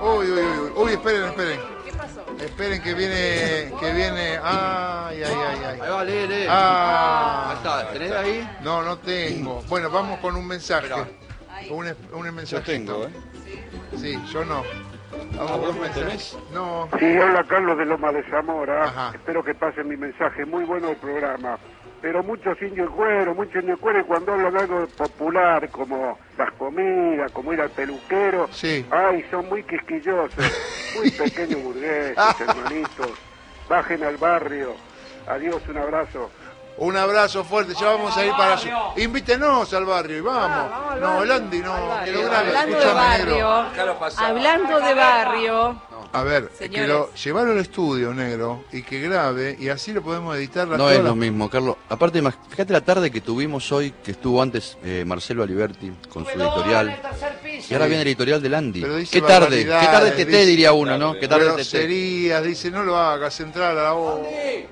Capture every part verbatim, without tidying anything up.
Uy, uy, uy, uy, esperen, esperen. ¿Qué pasó? Esperen que viene, que viene. Ay, ay, ay, ay. Ahí va, lee, lee. Ah. Ahí está, ¿tenés ahí? No, no tengo. Bueno, vamos con un mensaje. Esperá. Un, un mensaje. Yo tengo, ¿eh? Sí, yo no. Vamos Ah, con ¿vos un no mensaje. tenés? No. Sí, hola Carlos de Loma de Zamora. Ajá. Espero que pasen mi mensaje. Muy bueno el programa. Pero muchos indios y cuero, muchos indios y cuero, y cuando hablan algo popular, como las comidas, como ir al peluquero, Sí. ay, son muy quisquillosos, muy pequeños burgueses, hermanitos. Bajen al barrio. Adiós, un abrazo. Un abrazo fuerte, ya vamos a ir para allá. Invítenos al barrio y vamos. No, el Andy no. que lo grabe. Hablando de Escuchame, negro. barrio, hablando de barrio, A ver, Señores. que lo llevarlo al estudio, negro, y que grabe, y así lo podemos editar. la No toda es la- lo mismo, Carlos. Aparte, imag- fíjate la tarde que tuvimos hoy, que estuvo antes eh, Marcelo Aliberti con su editorial. Y ahora viene el editorial del Andy. Pero dice Qué tarde, qué barbaridades, tarde te dice- diría uno, ¿no? Qué tarde te Groserías, dice, no lo hagas, entrar a la voz.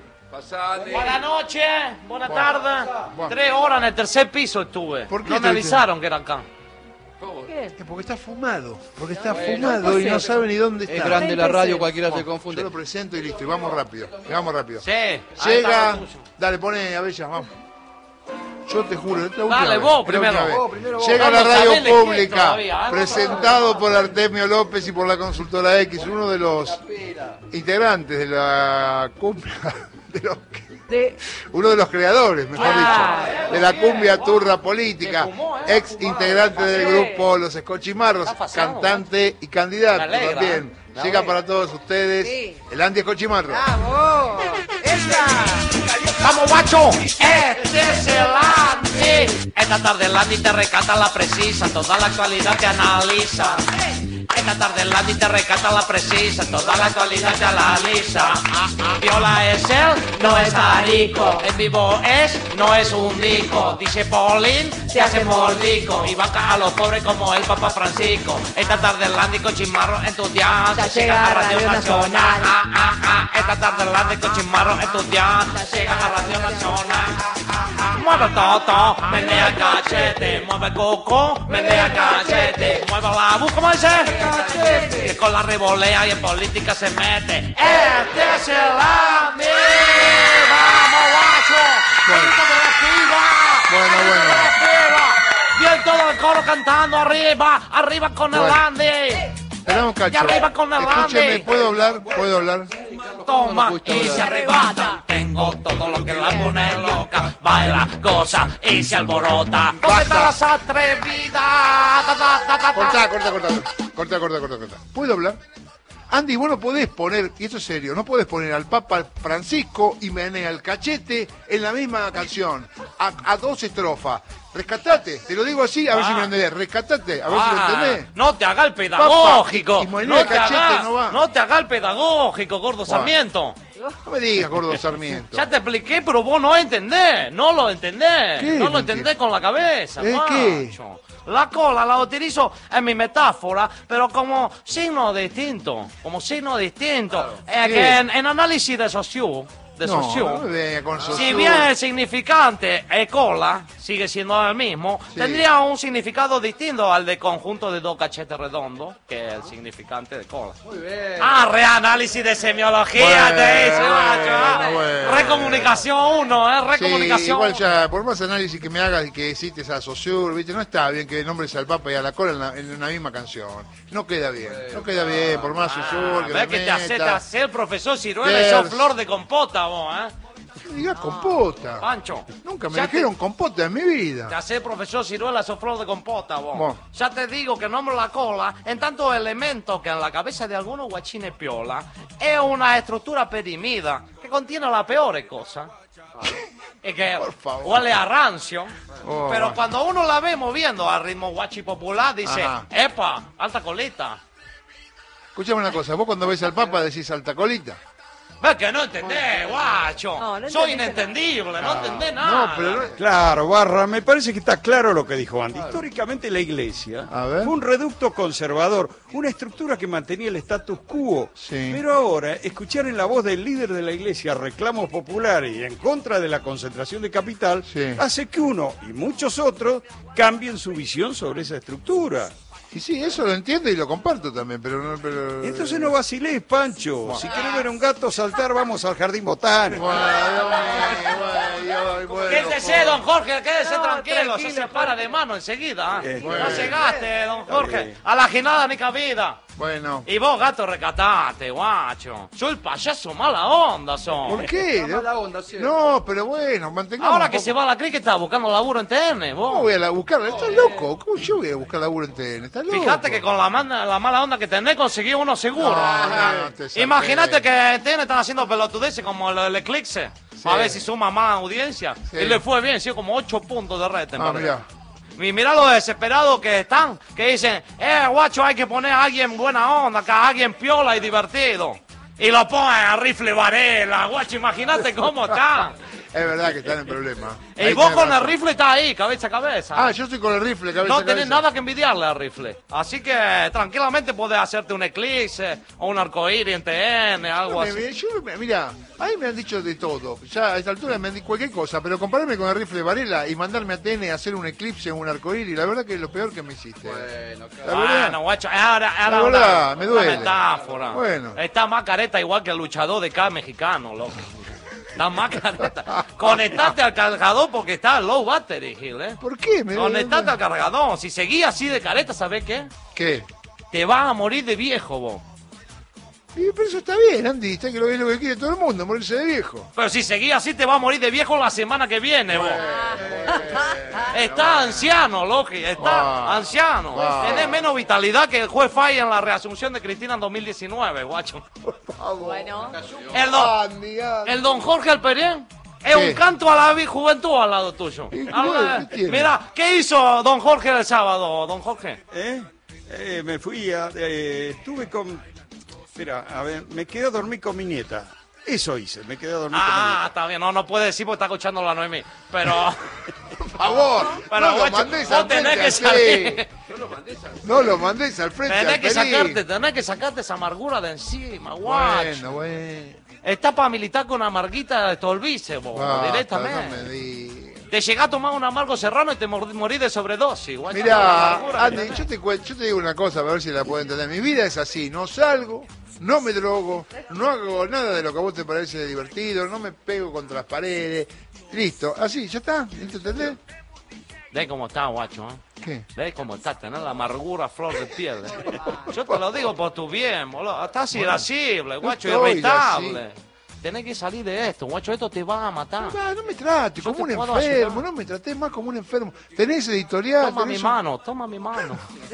Buenas noches, buenas tardes. Bueno. Tres horas en el tercer piso estuve. ¿Por qué No me te- avisaron que era acá. ¿qué? Es porque está fumado, porque está fumado y no sabe ni dónde está. Es grande la radio, cualquiera se Bueno, confunde. Yo lo presento y listo, y vamos rápido, y vamos rápido. Sí. ahí Llega, está lo tuyo. dale, pone a Bella, vamos. Yo te juro, es la última Dale, vez, vos es la primero. última vez. Vos primero, vos. Llega a la Vamos a radio saber de qué pública, todavía, ¿eh? presentado por Artemio López y por la consultora X, uno de los integrantes de la cumbia, de los que- De, uno de los creadores, mejor Ah, dicho, de la cumbia turra política, Se fumó, ¿eh? ex integrante del grupo Los Escochimarros, Está pasado, cantante y candidato Me alegra, también. ¿eh? Me Llega alegra. para todos ustedes Sí. el Andy Escochimarro. ¡Bravo! ¡Esa! ¡Vamos, guacho! Este es el Andy. Esta tarde el Andy te recata la precisa, toda la actualidad te analiza. Esta tarde el Andy te recata la precisa, toda la actualidad te analiza. Viola es él, no es arico. En vivo es, no es un disco. Dice Paulín, se hace mordico. Y banca a los pobres como el Papa Francisco. Esta tarde el Andy con Chimarro en tu día. Ya llega a Radio Nacional. Ah, ah, ah. Esta tarde el Andy con Chimarro en tu día. Llega a Radio Nacional. Mueve toto, menea cachete, mueve coco, menea cachete, mueve la bu, ¿cómo dice? Cachete. Que con la revolea y en política se mete. Este es el Andy. ¡Vamos, guacho! ¡Grito de la piba! Bueno, ¡Grito bueno. de la piba! Bien todo el coro cantando arriba, arriba con el Bueno. Andy. Esperamos, Cacho. Y arriba con el Escúcheme, Andy. ¿puedo hablar? ¿Puedo hablar? Toma y se arrebata. Tengo todo lo que la pone loca. Baila, goza y se alborota. ¿Dónde están las atrevidas? Ta, ta, ta, ta, ta. Corta, corta, corta. Corta, corta, corta, corta. ¿Puedo hablar? Andy, vos no podés poner, y esto es serio, no podés poner al Papa Francisco y menea el cachete en la misma canción, a, a dos estrofas. Rescatate, te lo digo así, a ver si me entendés. Rescatate, a ver si lo Ah, entendés. no te haga el pedagógico. Papa, y Molinero no, de te cachete haga, no va. no te haga el pedagógico, gordo Bueno. Sarmiento. No me digas, gordo Sarmiento. Ya te expliqué, pero vos no entendés. No lo entendés. ¿Qué? No lo entendés con la cabeza, ¿Eh, qué? macho. La cola la utilizo en mi metáfora, pero como signo distinto. Como signo distinto. Es ¿Qué? que en, en análisis de socio, de no, socio, no me venga con si socio. bien el significante es cola, sigue siendo el mismo, Sí. tendría un significado distinto al de conjunto de dos cachetes redondos, que es el significante de cola. Muy bien. Ah, reanálisis de semiología, Bueno, te dice, macho. ah. bueno, bueno. Recomunicación uno, ¿eh? Sí, Recomunicación. igual ya, por más análisis que me hagas y que cites a Saussure, ¿viste? No está bien que nombres al Papa y a la cola en, la- en una misma canción. No queda bien, no queda bien, por más Saussure que Ves le que te hace, te meta. hace el profesor Ciruela y Ter- sos flor de compota, vos, ¿eh? No me digas compota. Pancho. Nunca me ya dijeron te- compota en mi Te vida. hace el profesor Ciruela, sos flor de compota, vos. Bueno. Ya te digo que nombro la cola en tantos elementos que en la cabeza de algunos guachines piola es una estructura perimida que contiene las peores cosas. Y que Por favor. huele a rancio. Oh, pero va. cuando uno la ve moviendo al ritmo guachi popular, dice, Ajá. epa, alta colita. Escúchame una cosa, vos cuando ves al Papa decís alta colita. Ves que no entendés, guacho. No, no Soy entendiste inentendible, no entendés nada. No, pero no- Claro, Barra, me parece que está claro lo que dijo Andy. Históricamente la iglesia A ver. fue un reducto conservador, una estructura que mantenía el status quo. Sí. Pero ahora, escuchar en la voz del líder de la iglesia reclamos populares y en contra de la concentración de capital, Sí. hace que uno y muchos otros cambien su visión sobre esa estructura. Y sí, eso lo entiendo y lo comparto también, pero no... Pero... Entonces no vacilés, Pancho. Bueno. Si querés ver un gato saltar, vamos al jardín botánico. Bueno, bueno, bueno, Quédese, don Jorge, quédese No, tranquilo, tranquilo, se separa de mano enseguida. ¿eh? Eh, No bueno. se gaste, don Jorge. bien. A la ginada ni cabida. Bueno. Y vos, gato, recatate, guacho. Soy el payaso mala onda, son. ¿Por qué? No, mala onda, sí. No, pero bueno, mantengamos... Ahora un que poco- se va a la clic, está buscando laburo en T N, ¿Cómo vos. voy a la buscar? ¿Estás loco? ¿Cómo yo voy a buscar laburo en T N? ¿Estás loco? Fíjate que con la, manda- la mala onda que tenés conseguí uno seguro. No, no, te salté. Imagínate que en T N están haciendo pelotudeces como el, el Eclipse. A ver si suma más audiencia. Sí. Y le fue bien, sí, como ocho puntos de red. Ah, mirá. Y mira lo desesperados que están, que dicen, eh, guacho, hay que poner a alguien buena onda, que a alguien piola y divertido. Y lo ponen a Rifle Varela, guacho, imagínate cómo están. Es verdad que están en problemas. Y Ahí vos tenés con el razón. rifle estás ahí, cabeza a cabeza. Ah, yo estoy con el rifle, cabeza No a tenés cabeza. nada que envidiarle al rifle. Así que tranquilamente podés hacerte un eclipse o un arcoíris en T N, algo Me- así. me- yo me- Mira, ahí me han dicho de todo. Ya a esta altura me han dicho cualquier cosa, pero compararme con el rifle Varela y mandarme a T N a hacer un eclipse en un arcoíris, la verdad que es lo peor que me hiciste. Bueno, La verdad. Bueno, guacho, ahora, ahora La una- verdad, me duele. una metáfora. Bueno. Está más careta igual que el luchador de K mexicano, loco. Está más careta. Conectate al cargador porque está low battery, Gil, ¿eh? ¿Por qué? Me- Conectate al cargador. Si seguís así de careta, ¿sabés qué? ¿Qué? Te vas a morir de viejo, vos. Y, pero eso está bien, Andy, está que lo es lo que quiere todo el mundo, morirse de viejo. Pero si seguís así, te vas a morir de viejo la semana que viene, vos. Está anciano, Loki, está Ah. anciano. Ah. Tenés menos vitalidad que el juez Falla en la reasunción de Cristina en dos mil diecinueve, guacho. Bueno, El don, Andy, Andy. el don Jorge Alperén es ¿Qué? un canto a la vi- juventud al lado tuyo. ¿Y qué- Habla- qué tiene? Mira, ¿qué hizo don Jorge el sábado, don Jorge? ¿Eh? Eh, me fui a... eh, estuve con... Espera, a ver, me quedé a dormir con mi nieta. Eso hice, me quedé a dormir con mi Ah, nieta. está bien, no, no puede decir porque está escuchando la Noemí. Pero, Por favor, pero no lo guacho, mandés vos al tenés frente que así. salir. No lo mandés al frente Tenés al que Pelín. sacarte, tenés que sacarte esa amargura de encima, guacho. Bueno, bueno. Está para militar con amarguita de Tolbice, vos, Basta, directamente. no me digas. Te llegás a tomar un amargo serrano y te mor- morís de sobredosis, guacho. La Mirá, amargura que Andy, tenés. yo te, cuen- yo te digo una cosa para ver si la puedo entender. Mi vida es así, no salgo, no me drogo, no hago nada de lo que a vos te parece divertido, no me pego contra las paredes. Listo, así, ya está, ¿listo, entendés? Ve cómo está, guacho, ¿eh? ¿Qué? Ve cómo está, tenés la amargura a flor de piel. ¿eh? Yo te lo digo por tu bien, boludo. Estás irascible, guacho, estoy irritable. Tenés que salir de esto, guacho, esto te va a matar. Ah, no me trates Yo como te un puedo enfermo, ayudar. no me trates más como un enfermo. Tenés editorial. Toma mi tenés un- mano, toma mi mano.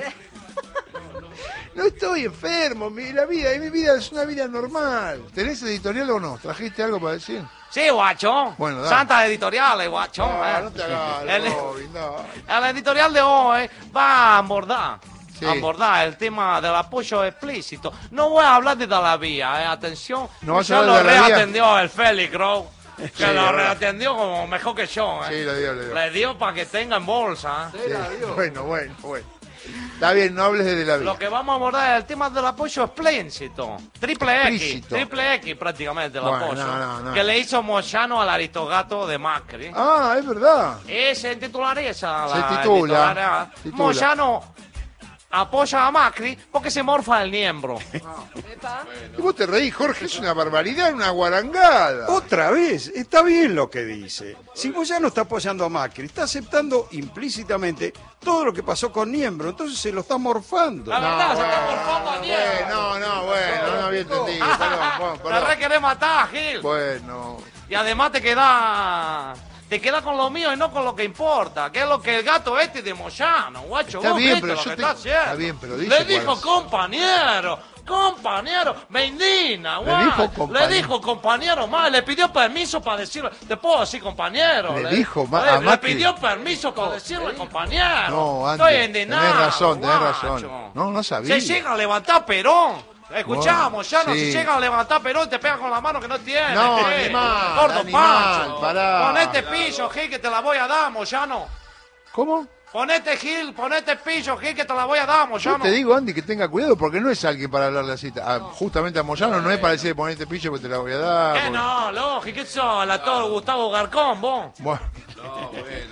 No estoy enfermo, mi, la vida, mi vida es una vida normal. ¿Tenés editorial o no? ¿Trajiste algo para decir? Sí, guacho. Bueno, dale. Santas editoriales, guacho. Ah, eh. no te hagas, El- Robin, no. La editorial de hoy va a abordar, Sí. a abordar el tema del apoyo explícito. No voy a hablar de Dalavía, eh, atención. ¿No vas a ya hablar lo de Dalavía? reatendió el Félix Grow, que Sí, lo verdad. reatendió como mejor que yo. Eh. Sí, lo dio, lo dio. Le dio para que tenga en bolsa. eh. Sí. Bueno, bueno, bueno. Está bien, no hables de la vida. Lo que vamos a abordar es el tema del apoyo explícito. Triple X, Explícito. triple X prácticamente el Bueno, apoyo. no, no, no. Que le hizo Moyano al aristogato de Macri. Ah, es verdad. Ese titulariza Se la titula, titularidad. titula. Moyano apoya a Macri porque se morfa el miembro. Y vos te reís, Jorge, es una barbaridad, una guarangada. Otra vez, está bien lo que dice. Si vos ya no está apoyando a Macri, está aceptando implícitamente todo lo que pasó con Niembro, entonces se lo está morfando. La verdad, se está morfando a bueno, miembro. no, no, bueno, no había entendido. Perdón, perdón, Te re perdón. querés matar, Gil. Bueno, Y además te queda... Te queda con lo mío y no con lo que importa, que es lo que el gato este de Moyano, guacho. Está vos bien, viste pero lo yo que te- está haciendo. está bien, pero dice Le cuál dijo es. compañero, compañero, me indigna, Le guay. dijo compañero. Le dijo compañero más, le pidió permiso para decirle, te puedo decir compañero. Le dijo ma- le, a le Macri. pidió permiso para decirle compañero. no, Estoy Andy, indignado. tenés razón, tenés guacho. razón. No, no sabía. Se llega a levantar Perón. Escuchamos, Bueno, ya no, sí. si llega a levantar Perón te pega con la mano que no tiene. No, ¿qué? animal, Gordo animal, Pancho. pará. Ponete pillo, Gil, que te la voy a dar, Moyano. ¿Cómo? Ponete Gil, ponete pillo, Gil, que te la voy a dar, Yo Moyano. te digo, Andy, que tenga cuidado porque no es alguien para hablarle así. A- justamente a Moyano no es para decirle ponete pillo porque te la voy a dar. ¿Qué porque- no, lógico? ¿Qué sos? El actor Gustavo Garcón, vos. Bueno,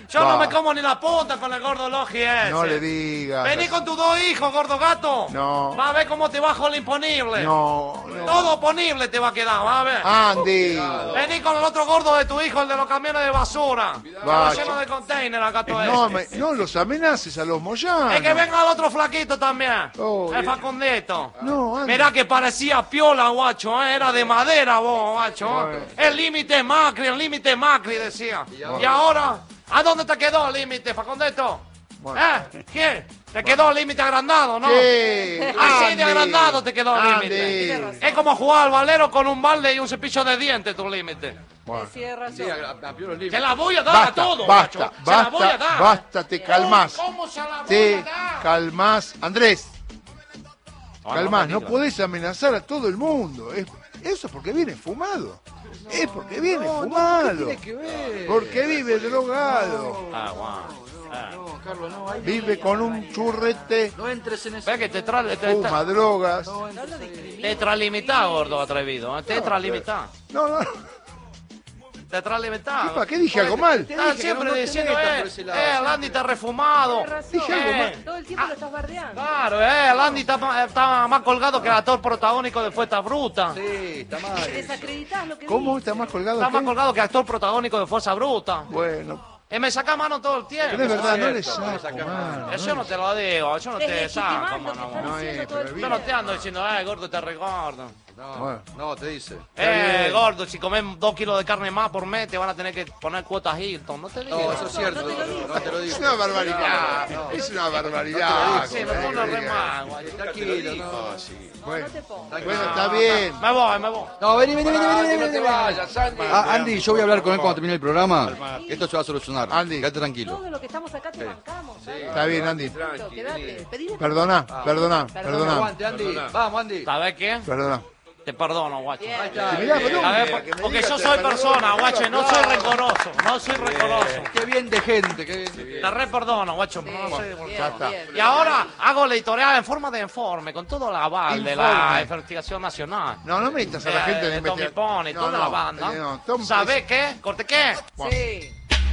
Yo Va. no me como ni la punta con el gordo Logi ese. No le digas. Vení con tus dos hijos, gordo gato. No. Va a ver cómo te bajo el imponible. No, no. Todo ponible te va a quedar, va a ver. Andy. Vení con el otro gordo de tu hijo, el de los camiones de basura. Vaya. Está lleno de container acá todo No, ese. me- no los amenaces a los moyanos. Es que venga el otro flaquito también. Oh, el bien. Facundito. No, Andy. Mirá que parecía piola, guacho, ¿eh? Era de madera, vos, guacho. ¿eh? El límite Macri, el límite Macri, decía. ¿Y ahora? ¿A dónde te quedó el límite, Facundito? Bueno. ¿Eh? ¿Qué? Te quedó el límite agrandado, ¿no? ¿Qué? Así de Andy. agrandado te quedó el Andy. límite. Es como jugar al valero con un balde y un cepillo de dientes, tu límite. Bueno. Tiene razón. Sí, a- amplió los Se límites. la voy a dar Basta, a todo, basta, guacho. Se la voy a basta, dar. basta, te calmás. ¿Cómo se la voy Te a dar? calmás. Andrés, Ah, calmás. me No digas. podés amenazar a todo el mundo. Es- eso es porque viene fumado. Es porque viene fumado. ¿Qué tiene que ver? Porque vive drogado. Ah, guau. Ah. No, Carlos, no. Ahí Vive con un churrete, no entres en ese... Ve que te trae... Te, fuma drogas. Tetralimitado, gordo atrevido. ¿eh? Tetralimitado. No, no. Tetralimitado. ¿Para qué dije algo mal? Están que siempre no te diciendo, metas eh, por ese lado, eh, el Andy está refumado. Tiene razón. Dije algo Eh, mal. Todo el tiempo lo estás bardeando. Claro, eh, el Andy está, ma- está más colgado que el actor protagónico de Fuerza Bruta. Sí, está mal. Desacreditás lo que ¿Cómo dice. está más colgado? Está más que? colgado que el actor protagónico de Fuerza Bruta. Bueno, Eh, me saca mano todo el tiempo. pero es verdad, no le cierto, no le saco, saca mano. Eso no te lo digo, yo no te Deslegitimás saco, lo que mano. estás No, diciendo eh, todo el pero Yo no día. te ando diciendo, eh, gordo, te regordo. No, Bueno. no, te dice. Eh, gordo, si comes dos kilos de carne más por mes, te van a tener que poner cuotas Hilton. No te digo. No, eso es cierto. No te lo digo. No te lo digo. Es una barbaridad. Es una barbaridad. Sí, me pone re mal, guay. Tranquilo, no. Bueno, No te pongas. bueno, está bien. Me voy, me voy. No, vení, vení, vení, vení, vení, no te vení. vayas, Andy. Ah, Andy, yo voy a hablar con él cuando termine el programa. Esto se va a solucionar. Andy. Quédate tranquilo. Todo lo que estamos acá te bancamos. ¿sabes? Está bien, Andy. Listo, quédate. Pedile Perdona, perdona, Perdona. perdona. Aguante, Andy. Vamos, Andy. ¿Sabes qué? Perdona. Te perdono, guacho. Bien. Mirá, perdón. ¿Sabes? Por- Porque yo soy persona, guacho, no soy rencoroso. No soy rencoroso. Qué bien de gente, qué bien de gente. Te re perdono, guacho. No soy- Bien, Ya está. bien. Y ahora hago la editorial en forma de informe, con todo el aval de la Informe. investigación nacional. No, no metas a la gente de Eh, Tommy investigación. Pony, No, toda no, la banda. eh, no, Tom- ¿Sabés qué? ¿Corte qué? Sí.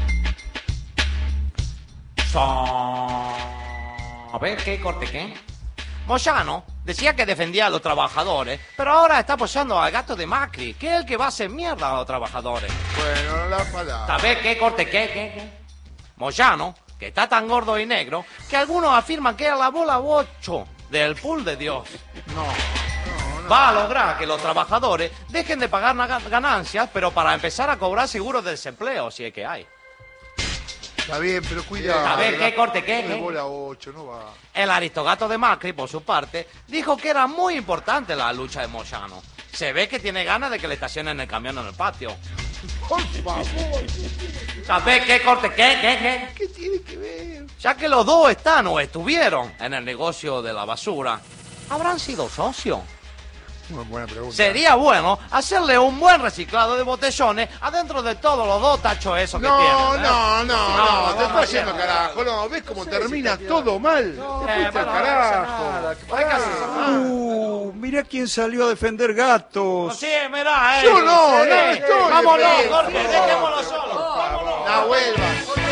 ¿Sabés qué? ¿Corte qué? Moyano decía que defendía a los trabajadores, pero ahora está apoyando al gato de Macri, que es el que va a hacer mierda a los trabajadores. Bueno, la palabra. ¿Sabés qué? ¿Corte qué? ¿Qué? ¿Qué? Moyano, que está tan gordo y negro, que algunos afirman que es la bola ocho del pool de Dios. No, Va a lograr que los trabajadores dejen de pagar na- ganancias, pero para empezar a cobrar seguros de desempleo, si es que hay. está bien, pero cuidado. ¿Sabés qué? ¿Corte qué? De ¿Qué? bola ocho, no va. El aristogato de Macri, por su parte, dijo que era muy importante la lucha de Moyano. Se ve que tiene ganas de que le estacionen el camión en el patio. Por favor, ¿Sabés qué? ¿Corte qué? ¿Qué? ¿Qué? ¿qué tiene que ver? Ya que los dos están o estuvieron en el negocio de la basura, ¿habrán sido socios? Una buena pregunta. Sería bueno hacerle un buen reciclado de botellones adentro de todos los dos tachos esos que No, tienen. ¿eh? no, no, no, No, te no, estás no, haciendo no, carajo. No, ¿ves cómo termina todo mal? Te Eh, fuiste al bueno, carajo. Hay que hacer nada. Uh, mirá quién salió a defender gatos. Sí, mirá, eh. Yo no, Sí. no estoy Vámonos, defendiendo. Jorge, dejémoslo solo. Vámonos. La vuelva.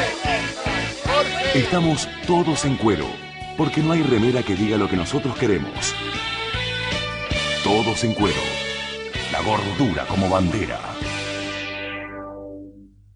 Estamos todos en cuero, porque no hay remera que diga lo que nosotros queremos. Todos en cuero. La gordura como bandera.